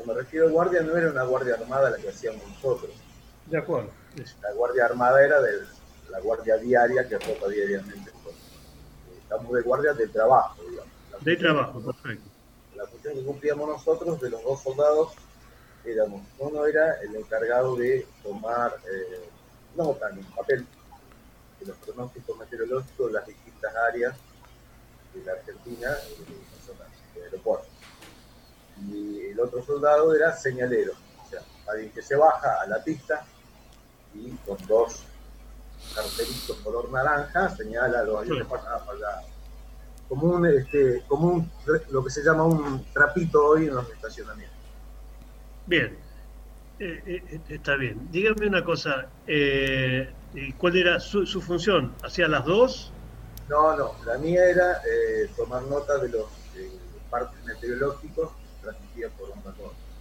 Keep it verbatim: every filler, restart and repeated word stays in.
me refiero a guardia, no era una guardia armada la que hacíamos nosotros. De acuerdo. La guardia armada era de la guardia diaria que rota diariamente. Estamos de guardia de trabajo, digamos. La De función, trabajo, perfecto. la función que cumplíamos nosotros, de los dos soldados, éramos, uno era el encargado de tomar eh, nota en un papel de los pronósticos meteorológicos de las distintas áreas de la Argentina, en zonas de aeropuertos. Y el otro soldado era señalero, o sea, alguien que se baja a la pista y con dos cartelitos color naranja señala a los aviones sí. para allá. Como un, este, como un, lo que se llama un trapito hoy en los estacionamientos. Bien, eh, eh, está bien. Dígame una cosa, eh, ¿cuál era su, su función? ¿Hacía las dos? No, no, la mía era eh, tomar nota de los eh, partes meteorológicos transmitidos por un motor.